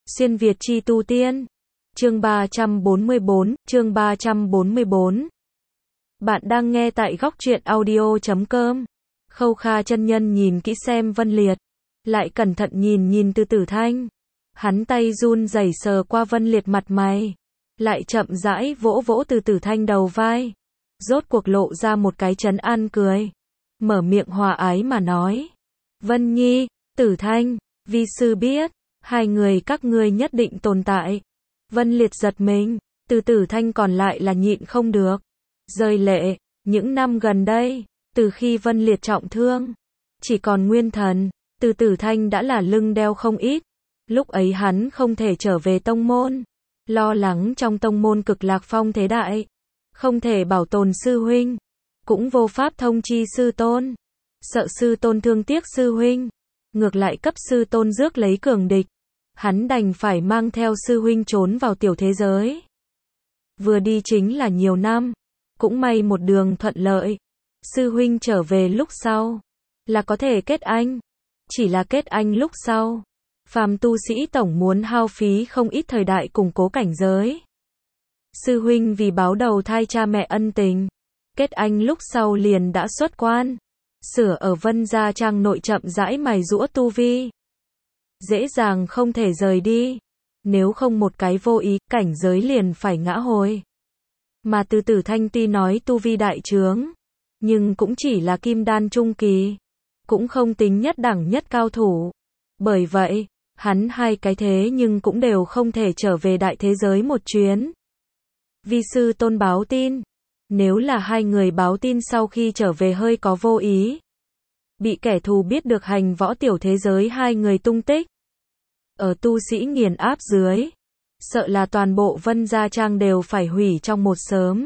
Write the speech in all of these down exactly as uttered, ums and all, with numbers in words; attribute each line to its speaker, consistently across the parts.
Speaker 1: Xuyên Việt chi tu tiên. Chương ba trăm bốn mươi bốn, chương ba trăm bốn mươi bốn. Bạn đang nghe tại góc truyện audio chấm com. Khâu Kha chân nhân nhìn kỹ xem Vân Liệt, lại cẩn thận nhìn nhìn Từ Tử Thanh. Hắn tay run rẩy sờ qua Vân Liệt mặt mày, lại chậm rãi vỗ vỗ Từ Tử Thanh đầu vai, rốt cuộc lộ ra một cái trấn an cười, mở miệng hòa ái mà nói: "Vân Nhi, Tử Thanh, vi sư biết, hai người các ngươi nhất định tồn tại." Vân Liệt giật mình, Từ Tử Thanh còn lại là nhịn không được, rơi lệ. Những năm gần đây, từ khi Vân Liệt trọng thương, chỉ còn nguyên thần, Từ Tử Thanh đã là lưng đeo không ít. Lúc ấy hắn không thể trở về tông môn, lo lắng trong tông môn cực lạc phong thế đại, không thể bảo tồn sư huynh, cũng vô pháp thông chi sư tôn, sợ sư tôn thương tiếc sư huynh, ngược lại cấp sư tôn rước lấy cường địch. Hắn đành phải mang theo sư huynh trốn vào tiểu thế giới. Vừa đi chính là nhiều năm, cũng may một đường thuận lợi. Sư huynh trở về lúc sau, là có thể kết anh. Chỉ là kết anh lúc sau, phàm tu sĩ tổng muốn hao phí không ít thời đại củng cố cảnh giới. Sư huynh vì báo đầu thai cha mẹ ân tình, kết anh lúc sau liền đã xuất quan, sửa ở Vân Gia Trang nội chậm rãi mài giũa tu vi. Dễ dàng không thể rời đi, nếu không một cái vô ý, cảnh giới liền phải ngã hồi. Mà Từ Tử Thanh tuy nói tu vi đại trướng, nhưng cũng chỉ là kim đan trung kỳ, cũng không tính nhất đẳng nhất cao thủ. Bởi vậy, hắn hai cái thế nhưng cũng đều không thể trở về đại thế giới một chuyến. Vi sư tôn báo tin, nếu là hai người báo tin sau khi trở về hơi có vô ý, bị kẻ thù biết được hành võ tiểu thế giới hai người tung tích, ở tu sĩ nghiền áp dưới, sợ là toàn bộ Vân Gia Trang đều phải hủy trong một sớm.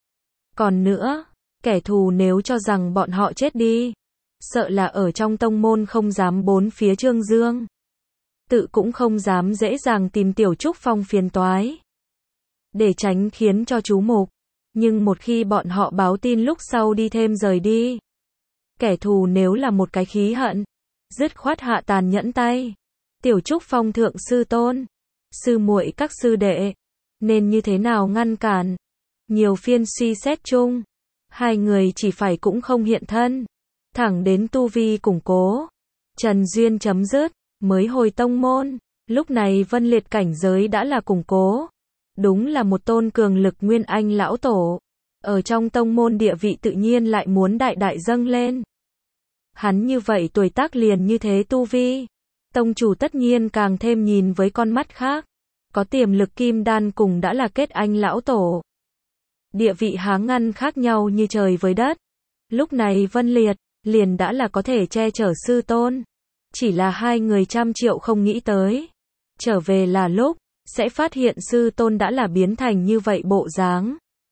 Speaker 1: Còn nữa, kẻ thù nếu cho rằng bọn họ chết đi, sợ là ở trong tông môn không dám bốn phía trương dương, tự cũng không dám dễ dàng tìm Tiểu Trúc Phong phiền toái, để tránh khiến cho chú mục. Nhưng một khi bọn họ báo tin lúc sau đi thêm rời đi, kẻ thù nếu là một cái khí hận, dứt khoát hạ tàn nhẫn tay. Tiểu Trúc Phong thượng sư tôn, sư muội các sư đệ, nên như thế nào ngăn cản? Nhiều phiên suy xét chung, hai người chỉ phải cũng không hiện thân, thẳng đến tu vi củng cố, trần duyên chấm dứt, mới hồi tông môn. Lúc này Vân Liệt cảnh giới đã là củng cố, đúng là một tôn cường lực nguyên anh lão tổ, ở trong tông môn địa vị tự nhiên lại muốn đại đại dâng lên. Hắn như vậy tuổi tác liền như thế tu vi, tông chủ tất nhiên càng thêm nhìn với con mắt khác, có tiềm lực kim đan cùng đã là kết anh lão tổ. Địa vị há ngăn khác nhau như trời với đất. Lúc này Vân Liệt, liền đã là có thể che chở sư tôn. Chỉ là hai người trăm triệu không nghĩ tới. Trở về là lúc, sẽ phát hiện sư tôn đã là biến thành như vậy bộ dáng.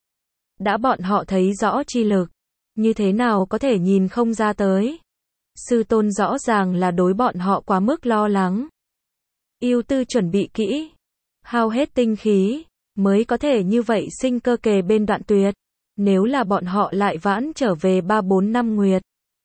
Speaker 1: Đã bọn họ thấy rõ chi lực, như thế nào có thể nhìn không ra tới. Sư tôn rõ ràng là đối bọn họ quá mức lo lắng. Ưu tư chuẩn bị kỹ, hao hết tinh khí, mới có thể như vậy sinh cơ kề bên đoạn tuyệt. Nếu là bọn họ lại vãn trở về ba bốn năm nguyệt,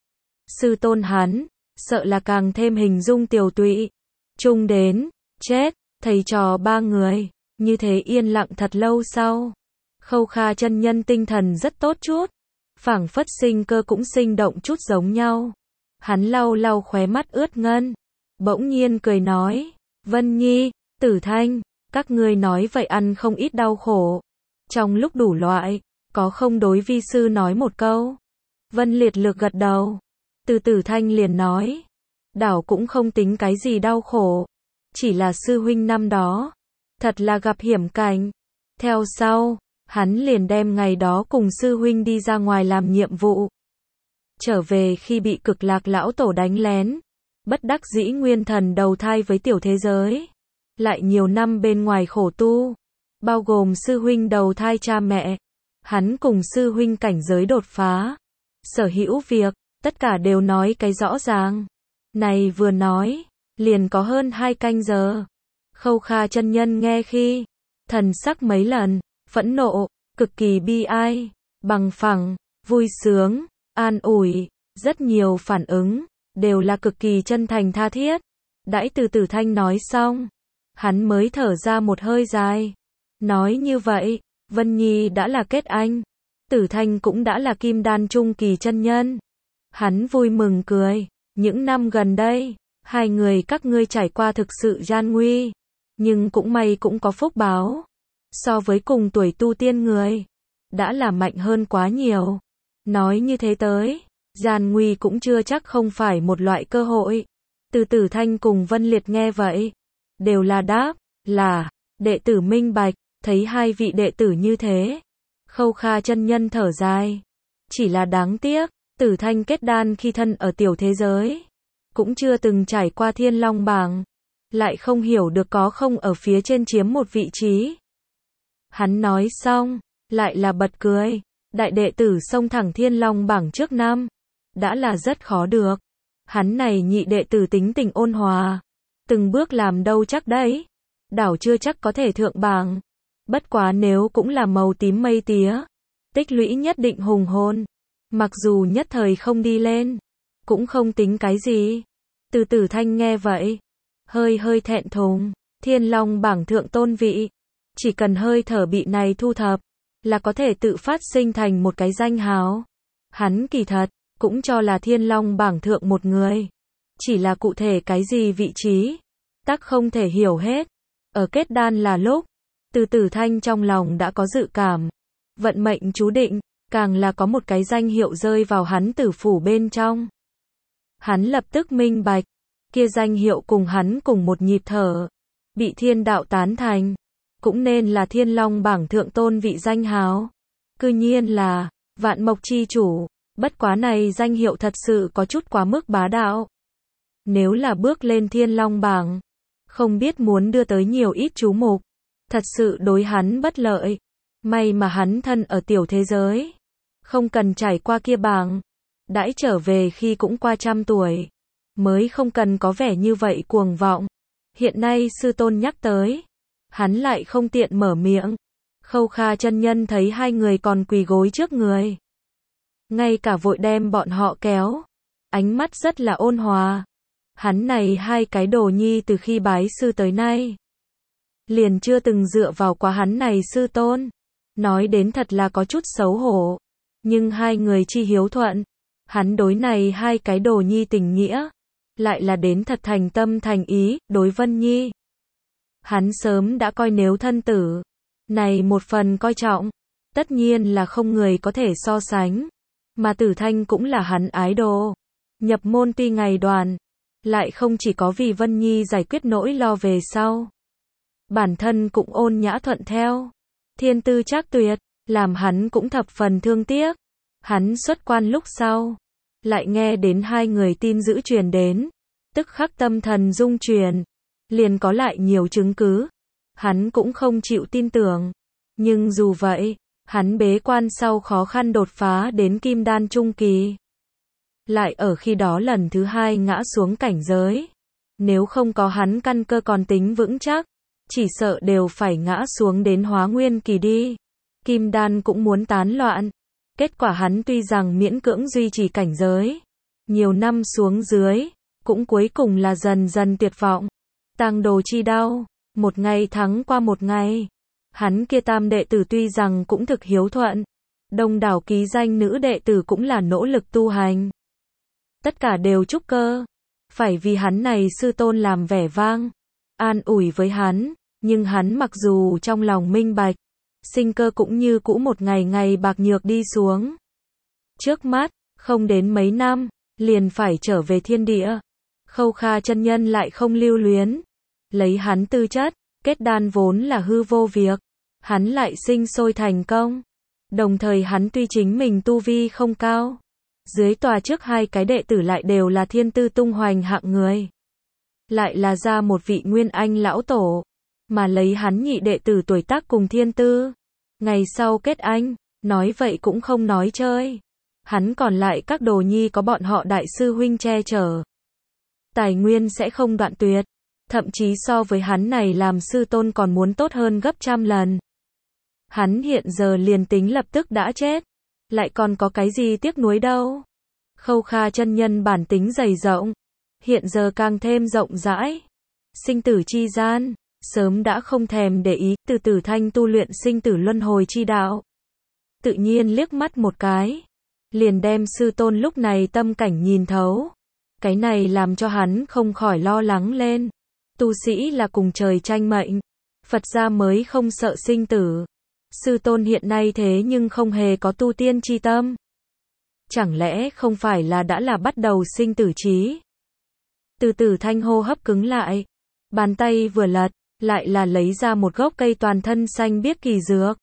Speaker 1: sư tôn hắn, sợ là càng thêm hình dung tiều tụy. Chung đến, chết, thầy trò ba người, như thế yên lặng thật lâu sau. Khâu Kha chân nhân tinh thần rất tốt chút, phảng phất sinh cơ cũng sinh động chút giống nhau. Hắn lau lau khóe mắt ướt ngân, bỗng nhiên cười nói: "Vân Nhi, Tử Thanh, các ngươi nói vậy ăn không ít đau khổ. Trong lúc đủ loại, có không đối vi sư nói một câu?" Vân Liệt lược gật đầu. Từ Tử Thanh liền nói: "Đảo cũng không tính cái gì đau khổ. Chỉ là sư huynh năm đó, thật là gặp hiểm cảnh. Theo sau, hắn liền đem ngày đó cùng sư huynh đi ra ngoài làm nhiệm vụ. Trở về khi bị cực lạc lão tổ đánh lén, bất đắc dĩ nguyên thần đầu thai với tiểu thế giới. Lại nhiều năm bên ngoài khổ tu, bao gồm sư huynh đầu thai cha mẹ. Hắn cùng sư huynh cảnh giới đột phá. Sở hữu việc, tất cả đều nói cái rõ ràng. Này vừa nói, liền có hơn hai canh giờ. Khâu Kha chân nhân nghe khi, thần sắc mấy lần, phẫn nộ, cực kỳ bi ai, bằng phẳng, vui sướng, an ủi, rất nhiều phản ứng, đều là cực kỳ chân thành tha thiết. Đãi Từ Tử Thanh nói xong, hắn mới thở ra một hơi dài. Nói như vậy, Vân Nhi đã là kết anh, Tử Thanh cũng đã là kim đan trung kỳ chân nhân. Hắn vui mừng cười, những năm gần đây, hai người các ngươi trải qua thực sự gian nguy, nhưng cũng may cũng có phúc báo. So với cùng tuổi tu tiên người, đã là mạnh hơn quá nhiều. Nói như thế tới, gian nguy cũng chưa chắc không phải một loại cơ hội. Từ Tử Thanh cùng Vân Liệt nghe vậy, đều là đáp, là, đệ tử minh bạch. Thấy hai vị đệ tử như thế, Khâu Kha chân nhân thở dài. Chỉ là đáng tiếc, Tử Thanh kết đan khi thân ở tiểu thế giới, cũng chưa từng trải qua Thiên Long bảng, lại không hiểu được có không ở phía trên chiếm một vị trí. Hắn nói xong, lại là bật cười. Đại đệ tử xông thẳng Thiên Long bảng trước năm, đã là rất khó được. Hắn này nhị đệ tử tính tình ôn hòa, từng bước làm đâu chắc đấy, đảo chưa chắc có thể thượng bảng. Bất quá nếu cũng là màu tím mây tía, tích lũy nhất định hùng hồn. Mặc dù nhất thời không đi lên, cũng không tính cái gì. Từ Tử Thanh nghe vậy, hơi hơi thẹn thùng. Thiên Long bảng thượng tôn vị, chỉ cần hơi thở bị này thu thập, là có thể tự phát sinh thành một cái danh hào. Hắn kỳ thật, cũng cho là Thiên Long bảng thượng một người. Chỉ là cụ thể cái gì vị trí, tắc không thể hiểu hết. Ở kết đan là lúc, Từ Tử Thanh trong lòng đã có dự cảm. Vận mệnh chú định, càng là có một cái danh hiệu rơi vào hắn tử phủ bên trong. Hắn lập tức minh bạch, kia danh hiệu cùng hắn cùng một nhịp thở, bị thiên đạo tán thành, cũng nên là Thiên Long bảng thượng tôn vị danh hào. Cư nhiên là, vạn mộc chi chủ, bất quá này danh hiệu thật sự có chút quá mức bá đạo. Nếu là bước lên Thiên Long bảng, không biết muốn đưa tới nhiều ít chú mục, thật sự đối hắn bất lợi. May mà hắn thân ở tiểu thế giới, không cần trải qua kia bảng, đãi trở về khi cũng qua trăm tuổi, mới không cần có vẻ như vậy cuồng vọng. Hiện nay sư tôn nhắc tới, hắn lại không tiện mở miệng. Khâu Kha chân nhân thấy hai người còn quỳ gối trước người, ngay cả vội đem bọn họ kéo, ánh mắt rất là ôn hòa. Hắn này hai cái đồ nhi từ khi bái sư tới nay, liền chưa từng dựa vào quá hắn này sư tôn. Nói đến thật là có chút xấu hổ, nhưng hai người chi hiếu thuận, hắn đối này hai cái đồ nhi tình nghĩa, lại là đến thật thành tâm thành ý. Đối Vân Nhi, hắn sớm đã coi nếu thân tử, này một phần coi trọng, tất nhiên là không người có thể so sánh. Mà Tử Thanh cũng là hắn ái đồ, nhập môn tuy ngày đoàn, lại không chỉ có vì Vân Nhi giải quyết nỗi lo về sau, bản thân cũng ôn nhã thuận theo, thiên tư trác tuyệt, làm hắn cũng thập phần thương tiếc. Hắn xuất quan lúc sau, lại nghe đến hai người tin dữ truyền đến, tức khắc tâm thần rung chuyển, liền có lại nhiều chứng cứ. Hắn cũng không chịu tin tưởng, nhưng dù vậy, hắn bế quan sau khó khăn đột phá đến kim đan trung kỳ, lại ở khi đó lần thứ hai ngã xuống cảnh giới. Nếu không có hắn căn cơ còn tính vững chắc, chỉ sợ đều phải ngã xuống đến hóa nguyên kỳ đi. Kim đan cũng muốn tán loạn. Kết quả hắn tuy rằng miễn cưỡng duy trì cảnh giới, nhiều năm xuống dưới, cũng cuối cùng là dần dần tuyệt vọng. Tang đồ chi đau, một ngày thắng qua một ngày. Hắn kia tam đệ tử tuy rằng cũng thực hiếu thuận, đông đảo ký danh nữ đệ tử cũng là nỗ lực tu hành. Tất cả đều trúc cơ, phải vì hắn này sư tôn làm vẻ vang, an ủi với hắn, nhưng hắn mặc dù trong lòng minh bạch, sinh cơ cũng như cũ một ngày ngày bạc nhược đi xuống. Trước mắt, không đến mấy năm, liền phải trở về thiên địa. Khâu Kha chân nhân lại không lưu luyến, lấy hắn tư chất, kết đan vốn là hư vô việc, hắn lại sinh sôi thành công. Đồng thời hắn tuy chính mình tu vi không cao, dưới tòa trước hai cái đệ tử lại đều là thiên tư tung hoành hạng người, lại là ra một vị nguyên anh lão tổ, mà lấy hắn nhị đệ tử tuổi tác cùng thiên tư, ngày sau kết anh, nói vậy cũng không nói chơi. Hắn còn lại các đồ nhi có bọn họ đại sư huynh che chở, tài nguyên sẽ không đoạn tuyệt, thậm chí so với hắn này làm sư tôn còn muốn tốt hơn gấp trăm lần. Hắn hiện giờ liền tính lập tức đã chết, lại còn có cái gì tiếc nuối đâu. Khâu Kha chân nhân bản tính dày rộng, hiện giờ càng thêm rộng rãi. Sinh tử chi gian, sớm đã không thèm để ý, Từ Tử Thanh tu luyện sinh tử luân hồi chi đạo. Tự nhiên liếc mắt một cái, liền đem sư tôn lúc này tâm cảnh nhìn thấu. Cái này làm cho hắn không khỏi lo lắng lên. Tu sĩ là cùng trời tranh mệnh, Phật gia mới không sợ sinh tử. Sư tôn hiện nay thế nhưng không hề có tu tiên chi tâm. Chẳng lẽ không phải là đã là bắt đầu sinh tử trí? Từ Tử Thanh hô hấp cứng lại, bàn tay vừa lật, lại là lấy ra một gốc cây toàn thân xanh biếc kỳ dược.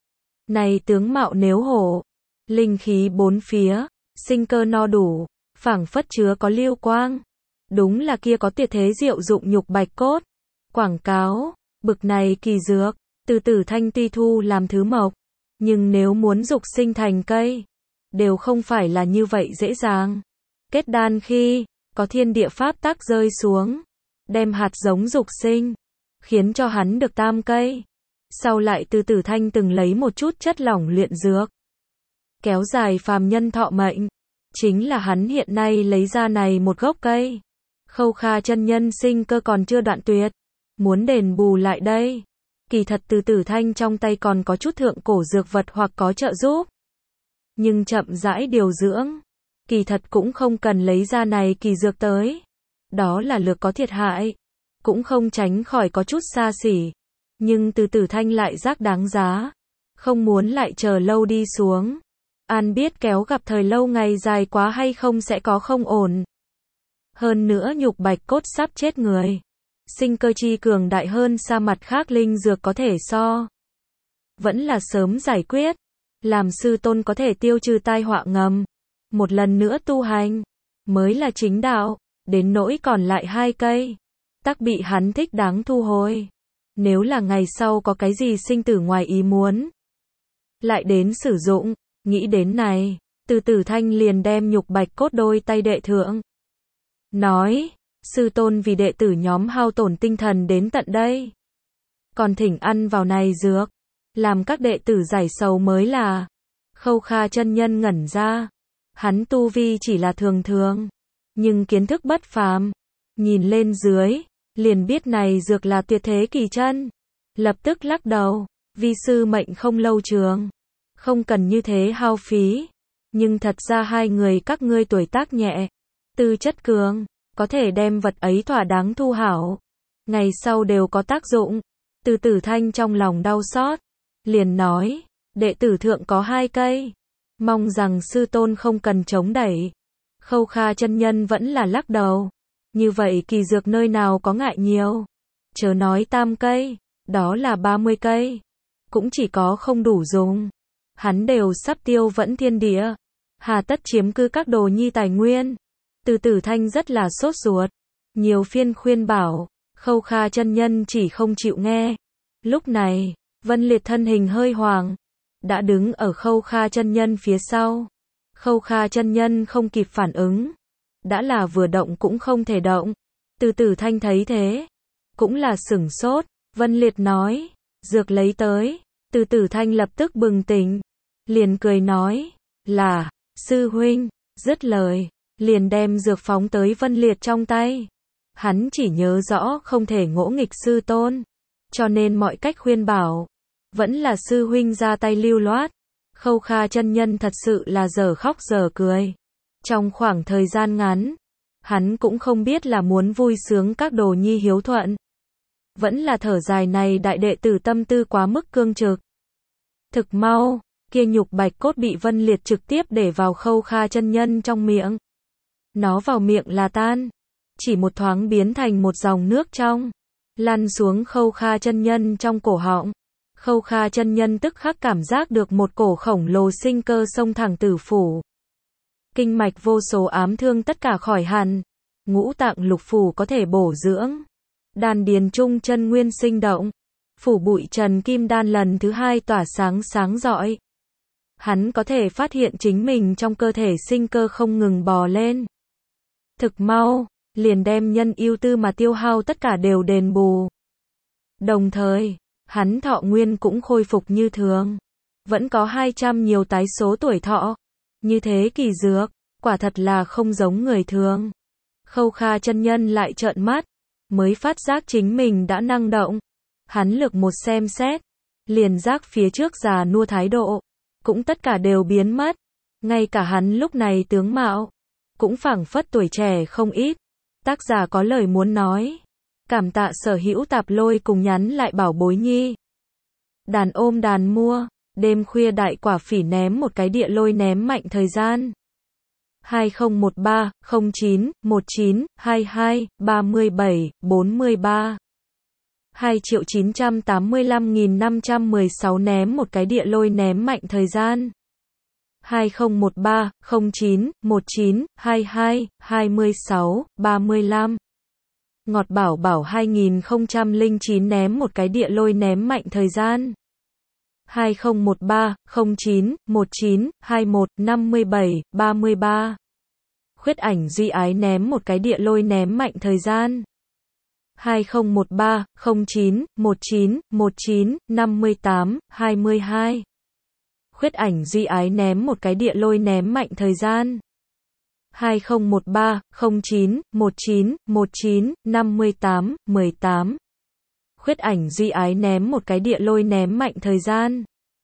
Speaker 1: Này tướng mạo nếu hổ, linh khí bốn phía, sinh cơ no đủ, phảng phất chứa có lưu quang. Đúng là kia có tuyệt thế diệu dụng nhục bạch cốt. Quảng cáo, bực này kỳ dược, Từ Tử Thanh tuy thu làm thứ mộc, nhưng nếu muốn dục sinh thành cây, đều không phải là như vậy dễ dàng. Kết đan khi, có thiên địa pháp tắc rơi xuống, đem hạt giống dục sinh, khiến cho hắn được tam cây. Sau lại Từ Tử Thanh từng lấy một chút chất lỏng luyện dược, kéo dài phàm nhân thọ mệnh. Chính là hắn hiện nay lấy ra này một gốc cây. Khâu Kha chân nhân sinh cơ còn chưa đoạn tuyệt, muốn đền bù lại đây. Kỳ thật Từ Tử Thanh trong tay còn có chút thượng cổ dược vật hoặc có trợ giúp. Nhưng chậm rãi điều dưỡng, kỳ thật cũng không cần lấy ra này kỳ dược tới. Đó là lược có thiệt hại, cũng không tránh khỏi có chút xa xỉ. Nhưng Từ Tử Thanh lại giác đáng giá, không muốn lại chờ lâu đi xuống. An biết kéo gặp thời lâu ngày dài quá hay không sẽ có không ổn. Hơn nữa nhục bạch cốt sắp chết người. Sinh cơ chi cường đại hơn xa mặt khác linh dược có thể so. Vẫn là sớm giải quyết. Làm sư tôn có thể tiêu trừ tai họa ngầm. Một lần nữa tu hành. Mới là chính đạo. Đến nỗi còn lại hai cây. Tắc bị hắn thích đáng thu hồi. Nếu là ngày sau có cái gì sinh tử ngoài ý muốn. Lại đến sử dụng. Nghĩ đến này, Từ Tử Thanh liền đem nhục bạch cốt đôi tay đệ thượng. Nói, sư tôn vì đệ tử nhóm hao tổn tinh thần đến tận đây. Còn thỉnh ăn vào này dược, làm các đệ tử giải sầu mới là. Khâu Kha chân nhân ngẩn ra. Hắn tu vi chỉ là thường thường, nhưng kiến thức bất phàm. Nhìn lên dưới, liền biết này dược là tuyệt thế kỳ chân. Lập tức lắc đầu, vi sư mệnh không lâu trường. Không cần như thế hao phí. Nhưng thật ra hai người các ngươi tuổi tác nhẹ, tư chất cường, có thể đem vật ấy thỏa đáng thu hảo. Ngày sau đều có tác dụng. Từ Tử Thanh trong lòng đau xót, liền nói, đệ tử thượng có hai cây. Mong rằng sư tôn không cần chống đẩy. Khâu Kha chân nhân vẫn là lắc đầu. Như vậy kỳ dược nơi nào có ngại nhiều. Chớ nói tam cây, đó là ba mươi cây. Cũng chỉ có không đủ dùng. Hắn đều sắp tiêu vẫn thiên địa. Hà tất chiếm cư các đồ nhi tài nguyên. Từ Tử Thanh rất là sốt ruột. Nhiều phiên khuyên bảo. Khâu Kha chân nhân chỉ không chịu nghe. Lúc này, Vân Liệt thân hình hơi hoàng. Đã đứng ở Khâu Kha chân nhân phía sau. Khâu Kha chân nhân không kịp phản ứng. Đã là vừa động cũng không thể động. Từ Tử Thanh thấy thế. Cũng là sửng sốt. Vân Liệt nói. Dược lấy tới. Từ Tử Thanh lập tức bừng tỉnh. Liền cười nói. Là, sư huynh. Dứt lời. Liền đem dược phóng tới Vân Liệt trong tay. Hắn chỉ nhớ rõ không thể ngỗ nghịch sư tôn. Cho nên mọi cách khuyên bảo. Vẫn là sư huynh ra tay lưu loát. Khâu Kha chân nhân thật sự là giờ khóc giờ cười. Trong khoảng thời gian ngắn, hắn cũng không biết là muốn vui sướng các đồ nhi hiếu thuận. Vẫn là thở dài này đại đệ tử tâm tư quá mức cương trực. Thực mau, kia nhục bạch cốt bị Vân Liệt trực tiếp để vào Khâu Kha chân nhân trong miệng. Nó vào miệng là tan. Chỉ một thoáng biến thành một dòng nước trong. Lăn xuống Khâu Kha chân nhân trong cổ họng. Khâu Kha chân nhân tức khắc cảm giác được một cổ khổng lồ sinh cơ xông thẳng tử phủ. Kinh mạch vô số ám thương tất cả khỏi hẳn. Ngũ tạng lục phủ có thể bổ dưỡng. Đan điền trung chân nguyên sinh động. Phủ bụi trần kim đan lần thứ hai tỏa sáng sáng rọi. Hắn có thể phát hiện chính mình trong cơ thể sinh cơ không ngừng bò lên. Thực mau, liền đem nhân ưu tư mà tiêu hao tất cả đều đền bù. Đồng thời, hắn thọ nguyên cũng khôi phục như thường. Vẫn có hai trăm nhiều tái số tuổi thọ. Như thế kỳ dược, quả thật là không giống người thường. Khâu Kha chân nhân lại trợn mắt, mới phát giác chính mình đã năng động. Hắn lược một xem xét, liền giác phía trước già nua thái độ, cũng tất cả đều biến mất. Ngay cả hắn lúc này tướng mạo, cũng phảng phất tuổi trẻ không ít. Tác giả có lời muốn nói. Cảm tạ sở hữu tạp lôi cùng nhắn lại bảo bối nhi. Đàn ôm đàn mua, đêm khuya đại quả phỉ ném một cái địa lôi ném mạnh thời gian. hai không một ba không chín một chín hai hai ba bảy bốn ba hai triệu chín trăm tám mươi lăm nghìn năm trăm mười sáu ném một cái địa lôi ném mạnh thời gian. hai không một ba không chín một chín hai hai hai sáu ba lăm Ngọt bảo bảo hai nghìn không trăm lẻ chín ném một cái địa lôi ném mạnh thời gian. hai không một ba không chín một chín hai một năm bảy ba ba Khuyết ảnh duy ái ném một cái địa lôi ném mạnh thời gian. hai không một ba không chín một chín một chín năm tám hai hai Khuyết ảnh duy ái ném một cái địa lôi ném mạnh thời gian. hai không một ba không chín một chín một chín năm tám một tám Khuyết ảnh duy ái ném một cái địa lôi ném mạnh thời gian.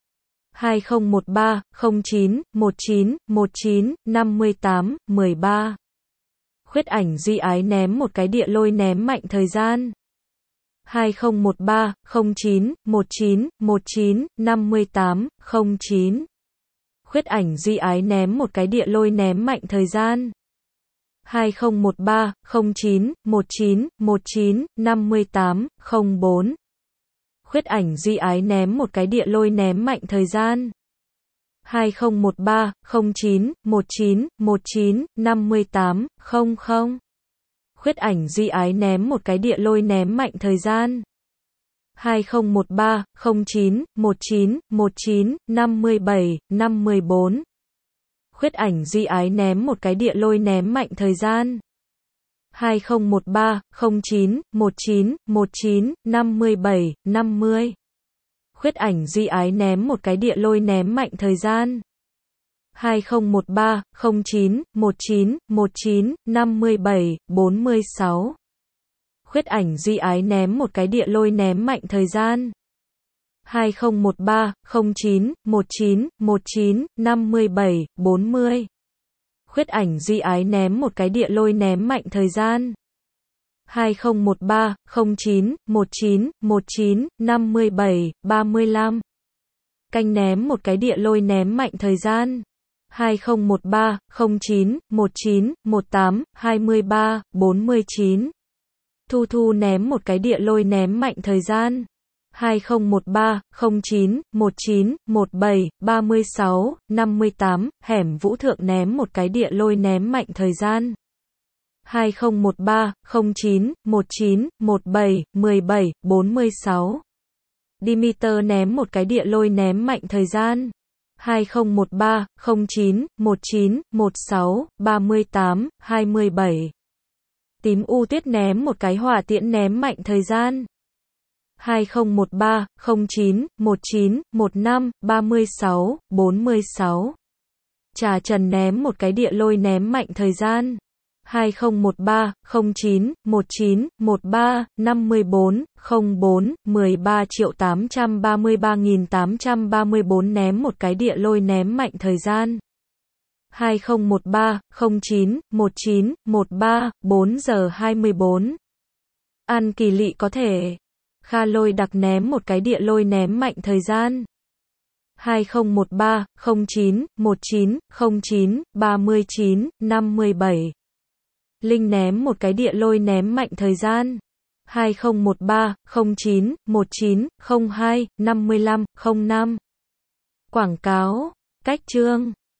Speaker 1: hai không một ba không chín một chín một chín năm tám một ba Khuyết ảnh duy ái ném một cái địa lôi ném mạnh thời gian. hai không một ba không chín một chín một chín năm tám không chín Khuyết ảnh duy ái ném một cái địa lôi ném mạnh thời gian. hai không một ba không chín một chín một chín năm tám không bốn Khuyết ảnh duy ái ném một cái địa lôi ném mạnh thời gian. hai không một ba không chín một chín một chín năm tám không không Khuyết ảnh duy ái ném một cái địa lôi ném mạnh thời gian. hai không một ba không chín một chín một chín năm bảy năm bốn Khuyết ảnh duy ái ném một cái địa lôi ném mạnh thời gian. hai không một ba không chín một chín một chín năm bảy năm mươi Khuyết ảnh duy ái ném một cái địa lôi ném mạnh thời gian. hai không một ba không chín một chín một chín năm bảy bốn sáu Khuyết ảnh duy ái ném một cái địa lôi ném mạnh thời gian. hai không một ba không chín một chín một chín năm bảy bốn mươi Khuyết ảnh duy ái ném một cái địa lôi ném mạnh thời gian. hai không một ba không chín một chín một chín năm bảy ba lăm Canh ném một cái địa lôi ném mạnh thời gian. hai không một ba không chín một chín một tám hai ba bốn chín Thu Thu ném một cái địa lôi ném mạnh thời gian. hai không một ba không chín một chín một bảy ba sáu năm tám Hẻm Vũ Thượng ném một cái địa lôi ném mạnh thời gian. hai không một ba không chín một chín một bảy một bảy bốn sáu Demeter ném một cái địa lôi ném mạnh thời gian. hai không một ba không chín một chín một sáu ba tám hai bảy Tím U Tuyết ném một cái hỏa tiễn ném mạnh thời gian. hai không một ba không chín một chín một năm ba sáu bốn sáu Trà Trần ném một cái địa lôi ném mạnh thời gian. hai không một ba không chín một chín một ba năm bốn không bốn mười ba triệu tám trăm ba mươi ba nghìn tám trăm ba mươi bốn ném một cái địa lôi ném mạnh thời gian. hai không một ba không chín một chín một ba bốn giờ hai mươi bốn An Kỳ Lị có thể. Kha Lôi Đặc ném một cái địa lôi ném mạnh thời gian. hai không một ba không chín một chín không chín ba chín năm bảy Linh ném một cái địa lôi ném mạnh thời gian. hai không một ba không chín một chín không hai năm lăm không năm Quảng cáo, cách chương